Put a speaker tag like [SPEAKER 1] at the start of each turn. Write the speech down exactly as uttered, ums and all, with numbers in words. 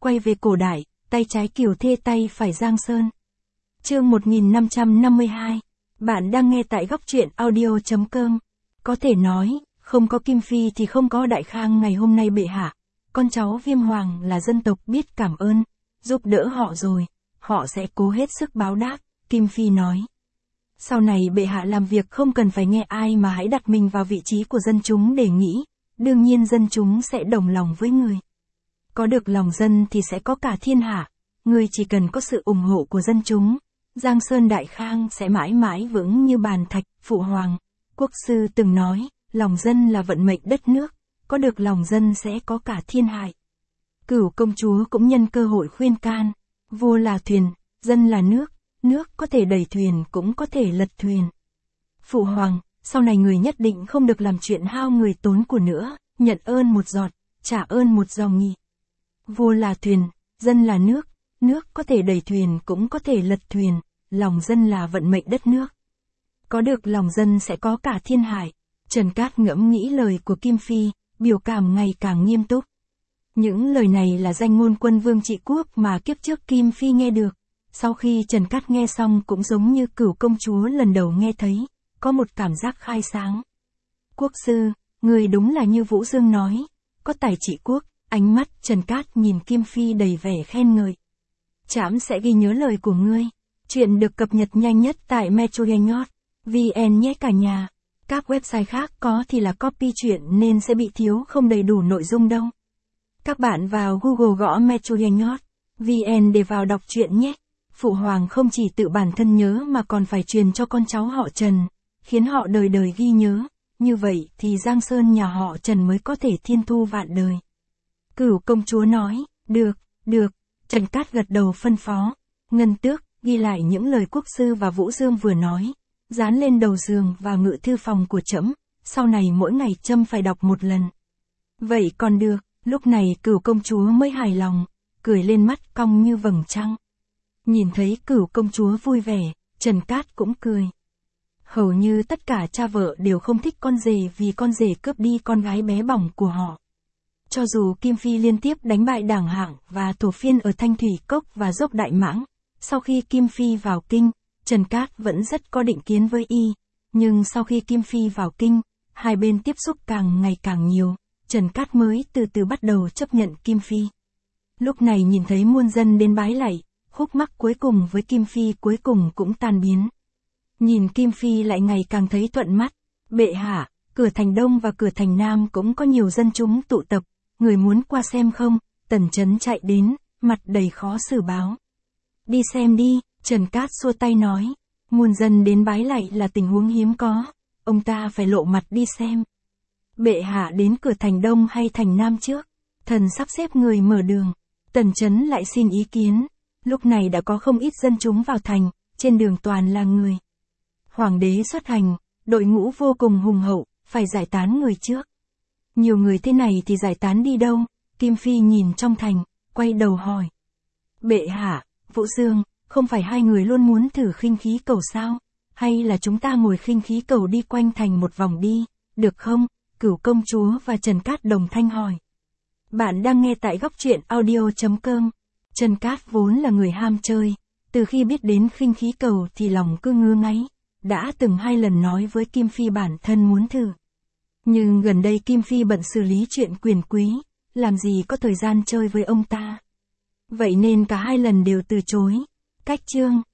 [SPEAKER 1] quay về cổ đại, tay trái Kiều Thê tay phải Giang Sơn. Chương một nghìn năm trăm năm mươi hai. Bạn đang nghe tại góc truyện audio chấm com. Có thể nói, không có Kim Phi thì không có Đại Khang ngày hôm nay bệ hạ. Con cháu Viêm Hoàng là dân tộc biết cảm ơn, giúp đỡ họ rồi, họ sẽ cố hết sức báo đáp, Kim Phi nói. Sau này bệ hạ làm việc không cần phải nghe ai mà hãy đặt mình vào vị trí của dân chúng để nghĩ, đương nhiên dân chúng sẽ đồng lòng với người. Có được lòng dân thì sẽ có cả thiên hạ, người chỉ cần có sự ủng hộ của dân chúng, Giang Sơn Đại Khang sẽ mãi mãi vững như bàn thạch. Phụ hoàng, quốc sư từng nói, lòng dân là vận mệnh đất nước, có được lòng dân sẽ có cả thiên hạ. Cửu công chúa cũng nhân cơ hội khuyên can, vua là thuyền, dân là nước, nước có thể đẩy thuyền cũng có thể lật thuyền. Phụ hoàng, sau này người nhất định không được làm chuyện hao người tốn của nữa, nhận ơn một giọt, trả ơn một dòng nhị. Vua là thuyền, dân là nước, nước có thể đẩy thuyền cũng có thể lật thuyền, lòng dân là vận mệnh đất nước. Có được lòng dân sẽ có cả thiên hạ. Trần Cát ngẫm nghĩ lời của Kim Phi, biểu cảm ngày càng nghiêm túc. Những lời này là danh ngôn quân vương trị quốc mà kiếp trước Kim Phi nghe được. Sau khi Trần Cát nghe xong cũng giống như cửu công chúa lần đầu nghe thấy, có một cảm giác khai sáng. Quốc sư, người đúng là như Vũ Dương nói, có tài trị quốc. Ánh mắt Trần Cát nhìn Kim Phi đầy vẻ khen ngợi. Trẫm sẽ ghi nhớ lời của ngươi. Chuyện được cập nhật nhanh nhất tại metrogainhot chấm vn nhé cả nhà. Các website khác có thì là copy chuyện nên sẽ bị thiếu không đầy đủ nội dung đâu. Các bạn vào Google gõ metrogainhot chấm vn để vào đọc truyện nhé. Phụ hoàng không chỉ tự bản thân nhớ mà còn phải truyền cho con cháu họ Trần, khiến họ đời đời ghi nhớ. Như vậy thì Giang Sơn nhà họ Trần mới có thể thiên thu vạn đời. Cửu công chúa nói, được, được. Trần Cát gật đầu phân phó. Ngân Tước, ghi lại những lời quốc sư và Vũ Dương vừa nói, dán lên đầu giường và ngự thư phòng của trẫm, sau này mỗi ngày trẫm phải đọc một lần. Vậy còn được, lúc này cửu công chúa mới hài lòng, cười lên mắt cong như vầng trăng. Nhìn thấy cửu công chúa vui vẻ, Trần Cát cũng cười. Hầu như tất cả cha vợ đều không thích con rể vì con rể cướp đi con gái bé bỏng của họ. Cho dù Kim Phi liên tiếp đánh bại Đảng Hạng và Thổ Phiên ở Thanh Thủy Cốc và Dốc Đại Mãng, sau khi Kim Phi vào kinh, Trần Cát vẫn rất có định kiến với y. Nhưng sau khi Kim Phi vào kinh, hai bên tiếp xúc càng ngày càng nhiều, Trần Cát mới từ từ bắt đầu chấp nhận Kim Phi. Lúc này nhìn thấy muôn dân đến bái lạy, khúc mắc cuối cùng với Kim Phi cuối cùng cũng tan biến. Nhìn Kim Phi lại ngày càng thấy thuận mắt. Bệ hạ, cửa thành Đông và cửa thành Nam cũng có nhiều dân chúng tụ tập. Người muốn qua xem không? Tần Chấn chạy đến, mặt đầy khó xử báo. Đi xem đi, Trần Cát xua tay nói. Muôn dân đến bái lạy là tình huống hiếm có, ông ta phải lộ mặt đi xem. Bệ hạ đến cửa thành Đông hay thành Nam trước? Thần sắp xếp người mở đường. Tần Chấn lại xin ý kiến. Lúc này đã có không ít dân chúng vào thành, trên đường toàn là người. Hoàng đế xuất hành, đội ngũ vô cùng hùng hậu, phải giải tán người trước. Nhiều người thế này thì giải tán đi đâu? Kim Phi nhìn trong thành, quay đầu hỏi. Bệ hạ, Vũ Dương, không phải hai người luôn muốn thử khinh khí cầu sao? Hay là chúng ta ngồi khinh khí cầu đi quanh thành một vòng đi, được không? Cửu công chúa và Trần Cát đồng thanh hỏi. Bạn đang nghe tại góc truyện audio chấm com. Trần Cát vốn là người ham chơi, từ khi biết đến khinh khí cầu thì lòng cứ ngứa ngáy, đã từng hai lần nói với Kim Phi bản thân muốn thử. Nhưng gần đây Kim Phi bận xử lý chuyện quyền quý, làm gì có thời gian chơi với ông ta. Vậy nên cả hai lần đều từ chối. Cách chương